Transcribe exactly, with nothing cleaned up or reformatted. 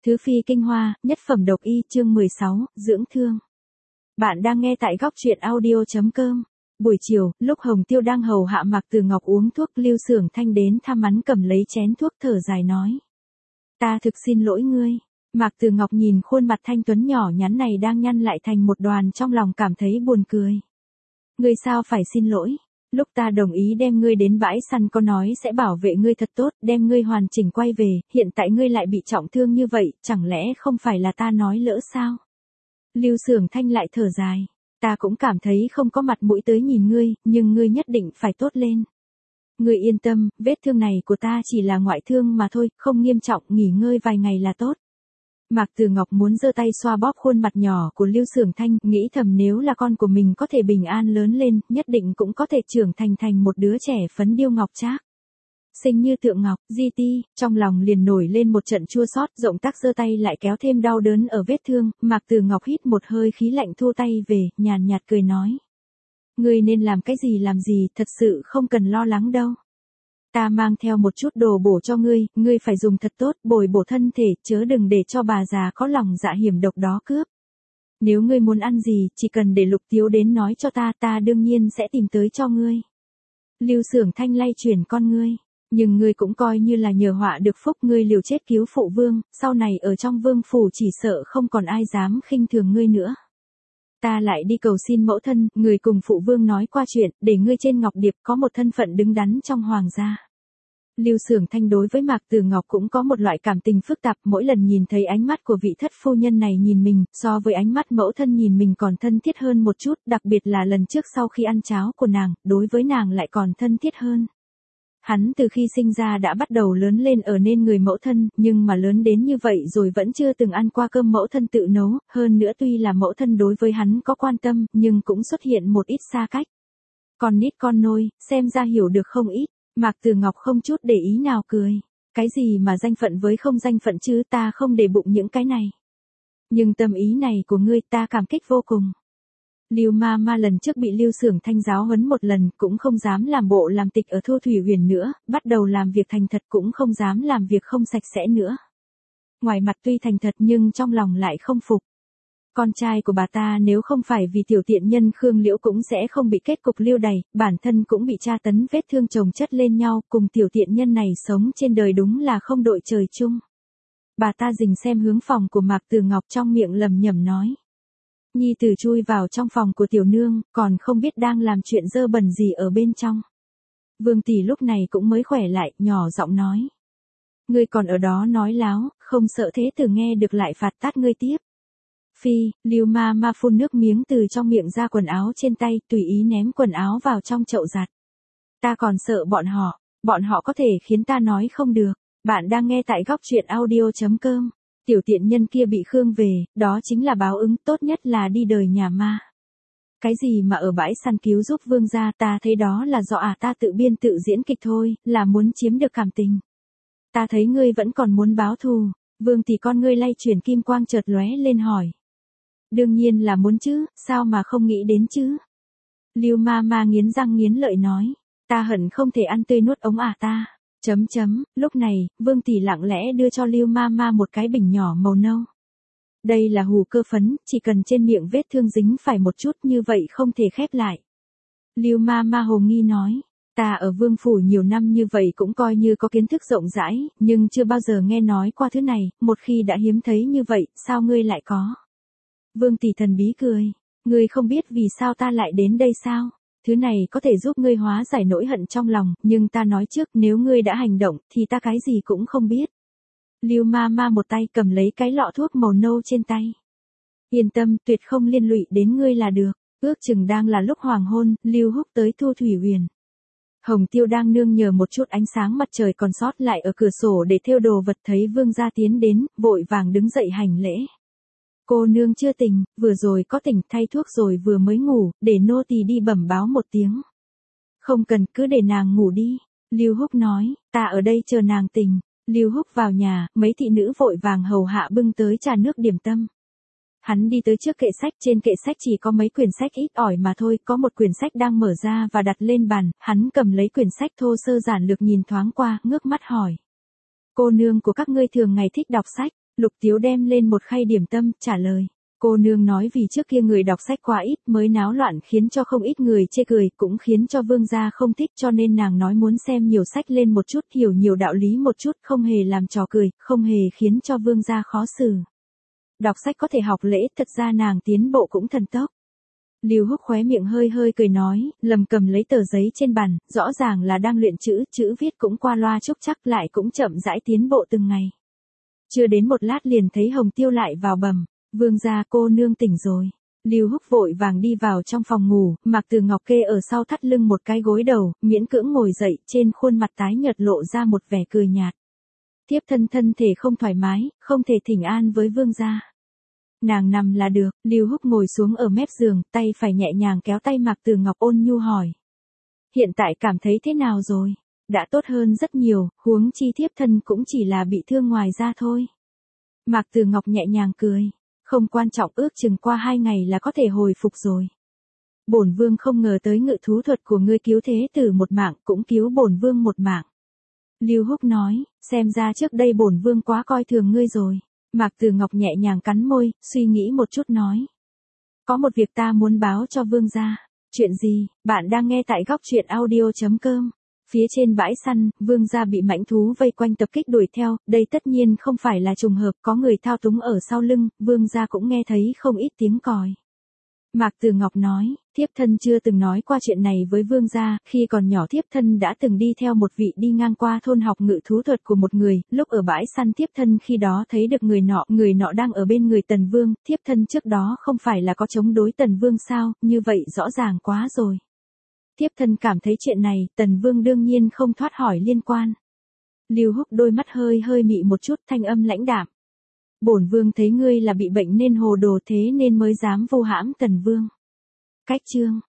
Thứ phi kinh hoa, nhất phẩm độc y, chương mười sáu, dưỡng thương. Bạn đang nghe tại góc truyện audio chấm com. Buổi chiều, lúc Hồng Tiêu đang hầu hạ Mạc Từ Ngọc uống thuốc, Lưu Xưởng Thanh đến thăm hắn, cầm lấy chén thuốc thở dài nói. Ta thực xin lỗi ngươi. Mạc Từ Ngọc nhìn khuôn mặt thanh tuấn nhỏ nhắn này đang nhăn lại thành một đoàn, trong lòng cảm thấy buồn cười. Ngươi sao phải xin lỗi? Lúc ta đồng ý đem ngươi đến bãi săn có nói sẽ bảo vệ ngươi thật tốt, đem ngươi hoàn chỉnh quay về, hiện tại ngươi lại bị trọng thương như vậy, chẳng lẽ không phải là ta nói lỡ sao? Lưu Xưởng Thanh lại thở dài, ta cũng cảm thấy không có mặt mũi tới nhìn ngươi, nhưng ngươi nhất định phải tốt lên. Ngươi yên tâm, vết thương này của ta chỉ là ngoại thương mà thôi, không nghiêm trọng, nghỉ ngơi vài ngày là tốt. Mạc Từ Ngọc muốn giơ tay xoa bóp khuôn mặt nhỏ của Lưu Xưởng Thanh, nghĩ thầm nếu là con của mình có thể bình an lớn lên, nhất định cũng có thể trưởng thành thành một đứa trẻ phấn điêu ngọc trác. Xinh như tượng ngọc, di ti, trong lòng liền nổi lên một trận chua xót, rộng tác giơ tay lại kéo thêm đau đớn ở vết thương, Mạc Từ Ngọc hít một hơi khí lạnh thu tay về, nhàn nhạt cười nói. Ngươi nên làm cái gì làm gì, thật sự không cần lo lắng đâu. Ta mang theo một chút đồ bổ cho ngươi, ngươi phải dùng thật tốt, bồi bổ thân thể, chớ đừng để cho bà già có lòng dạ hiểm độc đó cướp. Nếu ngươi muốn ăn gì, chỉ cần để Lục Tiếu đến nói cho ta, ta đương nhiên sẽ tìm tới cho ngươi. Lưu Xưởng Thanh lay chuyển con ngươi, nhưng ngươi cũng coi như là nhờ họa được phúc, ngươi liều chết cứu phụ vương, sau này ở trong vương phủ chỉ sợ không còn ai dám khinh thường ngươi nữa. Ta lại đi cầu xin mẫu thân, người cùng phụ vương nói qua chuyện, để ngươi trên Ngọc Điệp có một thân phận đứng đắn trong hoàng gia. Lưu Xưởng Thanh đối với Mạc Từ Ngọc cũng có một loại cảm tình phức tạp, mỗi lần nhìn thấy ánh mắt của vị thất phu nhân này nhìn mình, so với ánh mắt mẫu thân nhìn mình còn thân thiết hơn một chút, đặc biệt là lần trước sau khi ăn cháo của nàng, đối với nàng lại còn thân thiết hơn. Hắn từ khi sinh ra đã bắt đầu lớn lên ở nên người mẫu thân, nhưng mà lớn đến như vậy rồi vẫn chưa từng ăn qua cơm mẫu thân tự nấu, hơn nữa tuy là mẫu thân đối với hắn có quan tâm, nhưng cũng xuất hiện một ít xa cách. Con nít con nôi, xem ra hiểu được không ít, Mạc Từ Ngọc không chút để ý nào cười. Cái gì mà danh phận với không danh phận chứ, ta không để bụng những cái này. Nhưng tâm ý này của ngươi ta cảm kích vô cùng. Lưu ma ma lần trước bị Lưu Xưởng Thanh giáo huấn một lần, cũng không dám làm bộ làm tịch ở Thu Thủy Huyền nữa, bắt đầu làm việc thành thật, cũng không dám làm việc không sạch sẽ nữa. Ngoài mặt tuy thành thật nhưng trong lòng lại không phục. Con trai của bà ta nếu không phải vì tiểu tiện nhân Khương Liễu cũng sẽ không bị kết cục lưu đày, bản thân cũng bị tra tấn, vết thương chồng chất lên nhau, cùng tiểu tiện nhân này sống trên đời đúng là không đội trời chung. Bà ta rình xem hướng phòng của Mạc Từ Ngọc, trong miệng lầm nhầm nói. Nhi tử chui vào trong phòng của tiểu nương, còn không biết đang làm chuyện dơ bẩn gì ở bên trong. Vương tỷ lúc này cũng mới khỏe lại, nhỏ giọng nói. Ngươi còn ở đó nói láo, không sợ thế tử nghe được lại phạt tát ngươi tiếp. Phi, Lưu ma ma phun nước miếng từ trong miệng ra quần áo trên tay, tùy ý ném quần áo vào trong chậu giặt. Ta còn sợ bọn họ, bọn họ có thể khiến ta nói không được. Bạn đang nghe tại góc truyện audio chấm com. Tiểu tiện nhân kia bị Khương về, đó chính là báo ứng, tốt nhất là đi đời nhà ma. Cái gì mà ở bãi săn cứu giúp vương gia, ta thấy đó là do à ta tự biên tự diễn kịch thôi, là muốn chiếm được cảm tình. Ta thấy ngươi vẫn còn muốn báo thù. Vương tỷ con ngươi lay chuyển kim quang chợt lóe lên hỏi. Đương nhiên là muốn chứ, sao mà không nghĩ đến chứ? Lưu ma ma nghiến răng nghiến lợi nói, ta hận không thể ăn tươi nuốt ống à ta. Chấm chấm, lúc này, Vương tỷ lặng lẽ đưa cho Lưu ma ma một cái bình nhỏ màu nâu. Đây là hù cơ phấn, chỉ cần trên miệng vết thương dính phải một chút như vậy không thể khép lại. Lưu ma ma hồ nghi nói. Ta ở vương phủ nhiều năm như vậy cũng coi như có kiến thức rộng rãi, nhưng chưa bao giờ nghe nói qua thứ này, một khi đã hiếm thấy như vậy, sao ngươi lại có? Vương tỷ thần bí cười, ngươi không biết vì sao ta lại đến đây sao? Thứ này có thể giúp ngươi hóa giải nỗi hận trong lòng, nhưng ta nói trước, nếu ngươi đã hành động, thì ta cái gì cũng không biết. Lưu ma ma một tay cầm lấy cái lọ thuốc màu nâu trên tay. Yên tâm, tuyệt không liên lụy đến ngươi là được. Ước chừng đang là lúc hoàng hôn, Lưu Húc tới Thu Thủy Huyền. Hồng Tiêu đang nương nhờ một chút ánh sáng mặt trời còn sót lại ở cửa sổ để thêu đồ vật, thấy vương gia tiến đến, vội vàng đứng dậy hành lễ. Cô nương chưa tỉnh, vừa rồi có tỉnh, thay thuốc rồi vừa mới ngủ, để nô tỳ đi bẩm báo một tiếng. Không cần, cứ để nàng ngủ đi. Lưu Húc nói, ta ở đây chờ nàng tỉnh. Lưu Húc vào nhà, mấy thị nữ vội vàng hầu hạ bưng tới trà nước điểm tâm. Hắn đi tới trước kệ sách, trên kệ sách chỉ có mấy quyển sách ít ỏi mà thôi, có một quyển sách đang mở ra và đặt lên bàn, hắn cầm lấy quyển sách thô sơ giản lược nhìn thoáng qua, ngước mắt hỏi. Cô nương của các ngươi thường ngày thích đọc sách, Lục Tiếu đem lên một khay điểm tâm, trả lời. Cô nương nói vì trước kia người đọc sách quá ít mới náo loạn khiến cho không ít người chê cười, cũng khiến cho vương gia không thích cho nên nàng nói muốn xem nhiều sách lên một chút, hiểu nhiều đạo lý một chút, không hề làm trò cười, không hề khiến cho vương gia khó xử. Đọc sách có thể học lễ, thật ra nàng tiến bộ cũng thần tốc. Lưu Húc khóe miệng hơi hơi cười nói, lầm cầm lấy tờ giấy trên bàn, rõ ràng là đang luyện chữ, chữ viết cũng qua loa chúc chắc lại cũng chậm rãi tiến bộ từng ngày. Chưa đến một lát liền thấy Hồng Tiêu lại vào bẩm, vương gia cô nương tỉnh rồi. Lưu Húc vội vàng đi vào trong phòng ngủ, Mạc Từ Ngọc kê ở sau thắt lưng một cái gối đầu, miễn cưỡng ngồi dậy, trên khuôn mặt tái nhợt lộ ra một vẻ cười nhạt. Thiếp thân thân thể không thoải mái, không thể thỉnh an với vương gia. Nàng nằm là được. Lưu Húc ngồi xuống ở mép giường, tay phải nhẹ nhàng kéo tay Mạc Từ Ngọc ôn nhu hỏi. Hiện tại cảm thấy thế nào rồi? Đã tốt hơn rất nhiều, huống chi thiếp thân cũng chỉ là bị thương ngoài da thôi. Mạc Từ Ngọc nhẹ nhàng cười. Không quan trọng, ước chừng qua hai ngày là có thể hồi phục rồi. Bổn vương không ngờ tới ngự thú thuật của ngươi cứu thế tử một mạng, cũng cứu bổn vương một mạng. Lưu Húc nói, xem ra trước đây bổn vương quá coi thường ngươi rồi. Mạc Từ Ngọc nhẹ nhàng cắn môi, suy nghĩ một chút nói. Có một việc ta muốn báo cho vương gia. Chuyện gì? Bạn đang nghe tại góc truyện audio chấm com. Phía trên bãi săn, vương gia bị mãnh thú vây quanh tập kích đuổi theo, đây tất nhiên không phải là trùng hợp, có người thao túng ở sau lưng, vương gia cũng nghe thấy không ít tiếng còi. Mạc Từ Ngọc nói, thiếp thân chưa từng nói qua chuyện này với vương gia, khi còn nhỏ thiếp thân đã từng đi theo một vị đi ngang qua thôn học ngự thú thuật của một người, lúc ở bãi săn thiếp thân khi đó thấy được người nọ, người nọ đang ở bên người Tần Vương, thiếp thân trước đó không phải là có chống đối Tần Vương sao, như vậy rõ ràng quá rồi. Thiếp thân cảm thấy chuyện này, Tần Vương đương nhiên không thoát hỏi liên quan. Lưu Húc đôi mắt hơi hơi mị một chút, thanh âm lãnh đạm. Bổn vương thấy ngươi là bị bệnh nên hồ đồ thế nên mới dám vu hãm Tần Vương. Cách chương,